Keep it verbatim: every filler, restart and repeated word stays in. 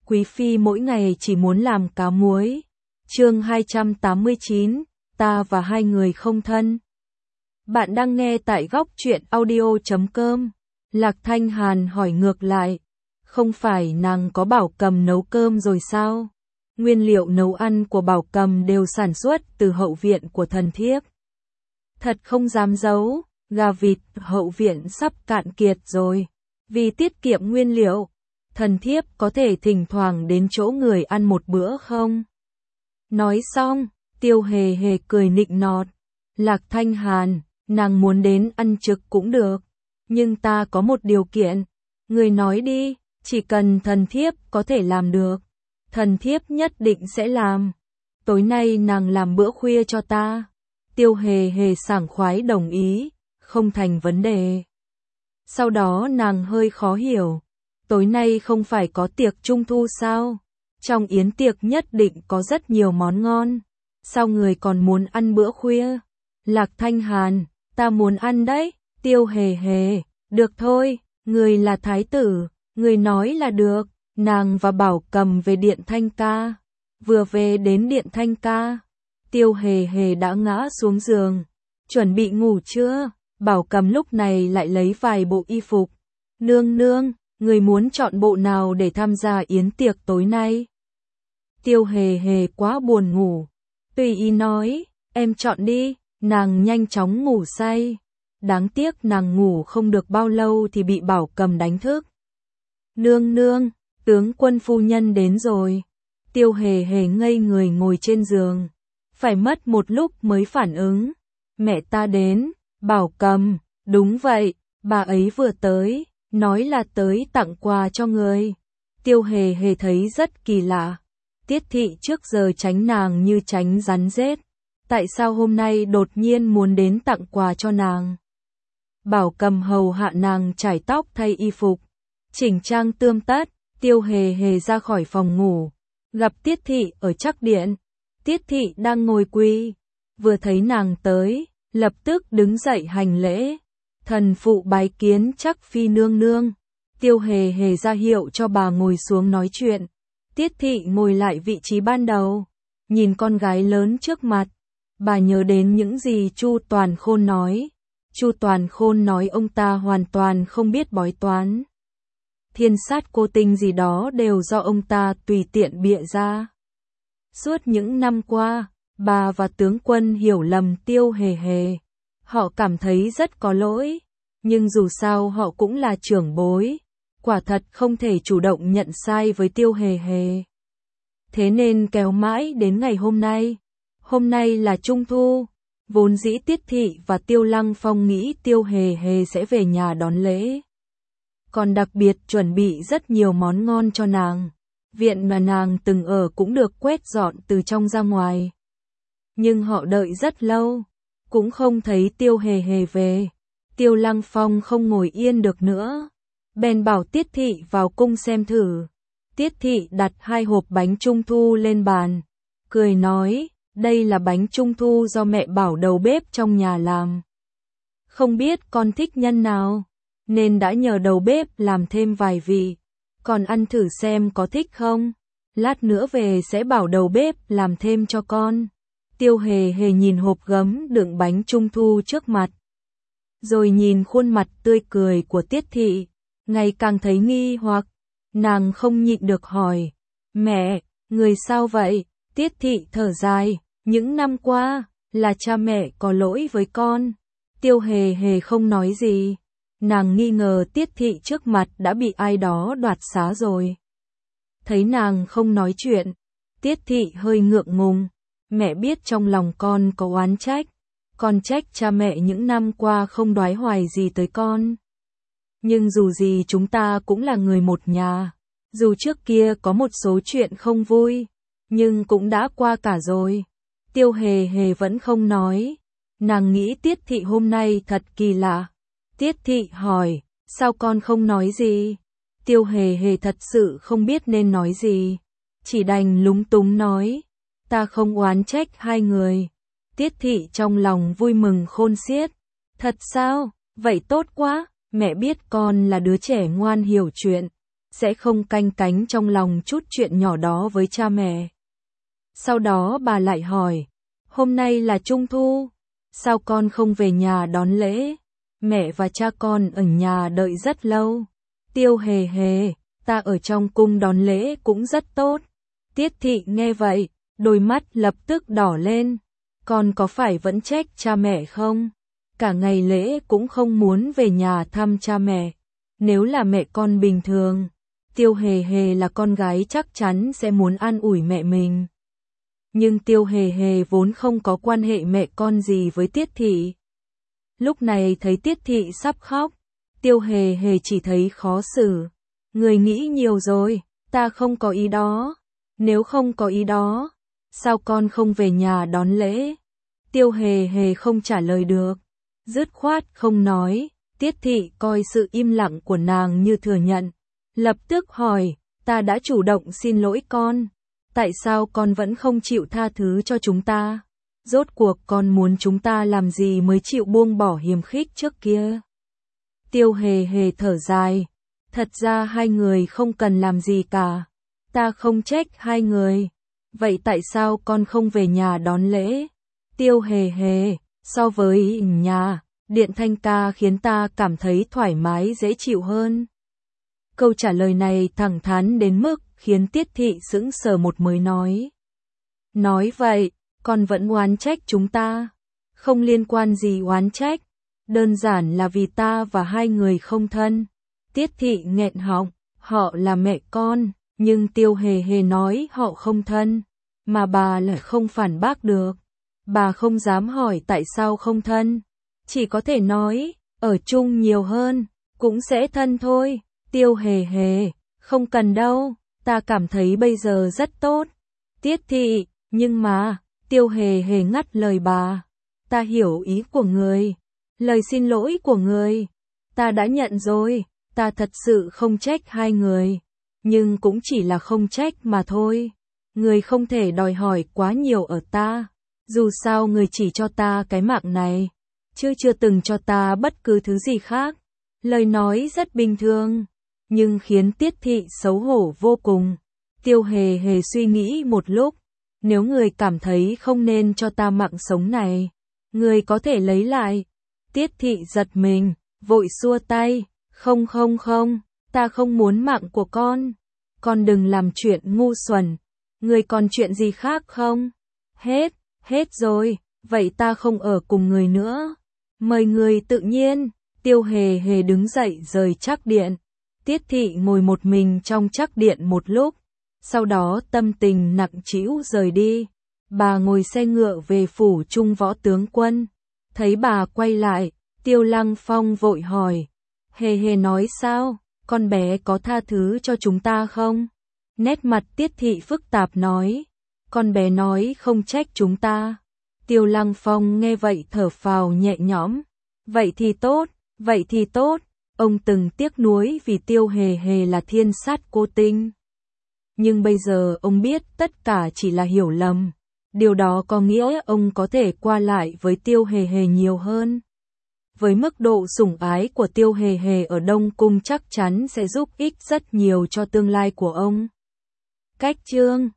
Quý phi mỗi ngày chỉ muốn làm cá muối. Chương hai trăm tám mươi chín, ta và hai người không thân. Bạn đang nghe tại góc truyện audio chấm com. Lạc Thanh Hàn hỏi ngược lại, không phải nàng có Bảo Cầm nấu cơm rồi sao? Nguyên liệu nấu ăn của Bảo Cầm đều sản xuất từ hậu viện của thần thiếp. Thật không dám giấu, gà vịt hậu viện sắp cạn kiệt rồi. Vì tiết kiệm nguyên liệu, thần thiếp có thể thỉnh thoảng đến chỗ người ăn một bữa không? Nói xong, Tiêu Hề Hề cười nịnh nọt. Lạc Thanh Hàn, nàng muốn đến ăn trực cũng được, nhưng ta có một điều kiện. Người nói đi, chỉ cần thần thiếp có thể làm được, thần thiếp nhất định sẽ làm. Tối nay nàng làm bữa khuya cho ta. Tiêu Hề Hề sảng khoái đồng ý, không thành vấn đề. Sau đó nàng hơi khó hiểu, tối nay không phải có tiệc trung thu sao? Trong yến tiệc nhất định có rất nhiều món ngon, sao người còn muốn ăn bữa khuya? Lạc Thanh Hàn, ta muốn ăn đấy. Tiêu Hề Hề, được thôi, người là thái tử, người nói là được. Nàng và Bảo Cầm về điện Thanh Ca. Vừa về đến điện Thanh Ca, Tiêu Hề Hề đã ngã xuống giường. Chuẩn bị ngủ chưa? Bảo Cầm lúc này lại lấy vài bộ y phục. Nương nương, người muốn chọn bộ nào để tham gia yến tiệc tối nay? Tiêu Hề Hề quá buồn ngủ, tùy ý nói, em chọn đi. Nàng nhanh chóng ngủ say. Đáng tiếc nàng ngủ không được bao lâu thì bị Bảo Cầm đánh thức. Nương nương, tướng quân phu nhân đến rồi. Tiêu Hề Hề ngây người ngồi trên giường, phải mất một lúc mới phản ứng. Mẹ ta đến. Bảo Cầm, đúng vậy, bà ấy vừa tới, nói là tới tặng quà cho người. Tiêu Hề Hề thấy rất kỳ lạ. Tiết thị trước giờ tránh nàng như tránh rắn rết, tại sao hôm nay đột nhiên muốn đến tặng quà cho nàng? Bảo Cầm hầu hạ nàng chải tóc thay y phục, chỉnh trang tươm tất. Tiêu Hề Hề ra khỏi phòng ngủ, gặp Tiết thị ở trắc điện. Tiết thị đang ngồi quỳ, vừa thấy nàng tới, lập tức đứng dậy hành lễ. Thần phụ bái kiến Trắc phi nương nương. Tiêu Hề Hề ra hiệu cho bà ngồi xuống nói chuyện. Tiết thị ngồi lại vị trí ban đầu, nhìn con gái lớn trước mặt. Bà nhớ đến những gì Chu Toàn Khôn nói. Chu Toàn Khôn nói ông ta hoàn toàn không biết bói toán. Thiên sát cô tinh gì đó đều do ông ta tùy tiện bịa ra. Suốt những năm qua, bà và tướng quân hiểu lầm Tiêu Hề Hề. Họ cảm thấy rất có lỗi, nhưng dù sao họ cũng là trưởng bối, quả thật không thể chủ động nhận sai với Tiêu Hề Hề. Thế nên kéo mãi đến ngày hôm nay. Hôm nay là Trung Thu, vốn dĩ Tiết thị và Tiêu Lăng Phong nghĩ Tiêu Hề Hề sẽ về nhà đón lễ, còn đặc biệt chuẩn bị rất nhiều món ngon cho nàng. Viện mà nàng từng ở cũng được quét dọn từ trong ra ngoài. Nhưng họ đợi rất lâu, cũng không thấy Tiêu Hề Hề về. Tiêu Lăng Phong không ngồi yên được nữa, bèn bảo Tiết thị vào cung xem thử. Tiết thị đặt hai hộp bánh trung thu lên bàn, cười nói, đây là bánh trung thu do mẹ Bảo đầu bếp trong nhà làm. Không biết con thích nhân nào, nên đã nhờ đầu bếp làm thêm vài vị. Còn ăn thử xem có thích không? Lát nữa về sẽ bảo đầu bếp làm thêm cho con. Tiêu Hề Hề nhìn hộp gấm đựng bánh trung thu trước mặt, rồi nhìn khuôn mặt tươi cười của Tiết thị, ngày càng thấy nghi hoặc. Nàng không nhịn được hỏi, mẹ, người sao vậy? Tiết thị thở dài, những năm qua, là cha mẹ có lỗi với con. Tiêu Hề Hề không nói gì. Nàng nghi ngờ Tiết thị trước mặt đã bị ai đó đoạt xá rồi. Thấy nàng không nói chuyện, Tiết thị hơi ngượng ngùng. Mẹ biết trong lòng con có oán trách, con trách cha mẹ những năm qua không đoái hoài gì tới con. Nhưng dù gì chúng ta cũng là người một nhà, dù trước kia có một số chuyện không vui, nhưng cũng đã qua cả rồi. Tiêu Hề Hề vẫn không nói. Nàng nghĩ Tiết thị hôm nay thật kỳ lạ. Tiết thị hỏi, sao con không nói gì? Tiêu Hề Hề thật sự không biết nên nói gì, chỉ đành lúng túng nói, ta không oán trách hai người. Tiết thị trong lòng vui mừng khôn xiết. Thật sao? Vậy tốt quá, mẹ biết con là đứa trẻ ngoan hiểu chuyện, sẽ không canh cánh trong lòng chút chuyện nhỏ đó với cha mẹ. Sau đó bà lại hỏi, hôm nay là Trung thu, sao con không về nhà đón lễ? Mẹ và cha con ở nhà đợi rất lâu. Tiêu Hề Hề, ta ở trong cung đón lễ cũng rất tốt. Tiết Thị nghe vậy, đôi mắt lập tức đỏ lên. Con có phải vẫn trách cha mẹ không? Cả ngày lễ cũng không muốn về nhà thăm cha mẹ. Nếu là mẹ con bình thường, Tiêu Hề Hề là con gái chắc chắn sẽ muốn an ủi mẹ mình. Nhưng Tiêu Hề Hề vốn không có quan hệ mẹ con gì với Tiết Thị. Lúc này thấy Tiết Thị sắp khóc, Tiêu Hề Hề chỉ thấy khó xử. Người nghĩ nhiều rồi, ta không có ý đó. Nếu không có ý đó, sao con không về nhà đón lễ? Tiêu Hề Hề không trả lời được, dứt khoát không nói. Tiết Thị coi sự im lặng của nàng như thừa nhận, lập tức hỏi, ta đã chủ động xin lỗi con, tại sao con vẫn không chịu tha thứ cho chúng ta? Rốt cuộc con muốn chúng ta làm gì mới chịu buông bỏ hiềm khích trước kia? Tiêu Hề Hề thở dài, thật ra hai người không cần làm gì cả, ta không trách hai người, vậy tại sao con không về nhà đón lễ? Tiêu Hề Hề, so với nhà, Điện Thanh ca khiến ta cảm thấy thoải mái dễ chịu hơn. Câu trả lời này thẳng thắn đến mức khiến Tiết Thị sững sờ một mới nói. Nói vậy, con vẫn oán trách chúng ta. Không liên quan gì oán trách, đơn giản là vì ta và hai người không thân. Tiết Thị nghẹn họng, họ là mẹ con, nhưng Tiêu Hề Hề nói họ không thân, mà bà lại không phản bác được. Bà không dám hỏi tại sao không thân, chỉ có thể nói, ở chung nhiều hơn, cũng sẽ thân thôi. Tiêu Hề Hề, không cần đâu, ta cảm thấy bây giờ rất tốt. Tiết Thị, nhưng mà, Tiêu Hề Hề ngắt lời bà, ta hiểu ý của người, lời xin lỗi của người, ta đã nhận rồi, ta thật sự không trách hai người, nhưng cũng chỉ là không trách mà thôi. Người không thể đòi hỏi quá nhiều ở ta, dù sao người chỉ cho ta cái mạng này, chứ chưa từng cho ta bất cứ thứ gì khác. Lời nói rất bình thường, nhưng khiến Tiết Thị xấu hổ vô cùng. Tiêu Hề Hề suy nghĩ một lúc, nếu người cảm thấy không nên cho ta mạng sống này, người có thể lấy lại. Tiết Thị giật mình, vội xua tay, không không không, ta không muốn mạng của con, con đừng làm chuyện ngu xuẩn, người còn chuyện gì khác không? Hết, hết rồi, vậy ta không ở cùng người nữa, mời người tự nhiên. Tiêu Hề Hề đứng dậy rời trác điện. Tiết Thị ngồi một mình trong trác điện một lúc, sau đó tâm tình nặng trĩu rời đi. Bà ngồi xe ngựa về phủ Trung Võ tướng quân. Thấy bà quay lại, Tiêu Lăng Phong vội hỏi, Hề Hề nói sao, con bé có tha thứ cho chúng ta không? Nét mặt Tiết Thị phức tạp nói, con bé nói không trách chúng ta. Tiêu Lăng Phong nghe vậy thở phào nhẹ nhõm, vậy thì tốt. Vậy thì tốt, ông từng tiếc nuối vì Tiêu Hề Hề là thiên sát cô tinh. Nhưng bây giờ ông biết tất cả chỉ là hiểu lầm. Điều đó có nghĩa ông có thể qua lại với Tiêu Hề Hề nhiều hơn. Với mức độ sủng ái của Tiêu Hề Hề ở Đông Cung chắc chắn sẽ giúp ích rất nhiều cho tương lai của ông. Cách chương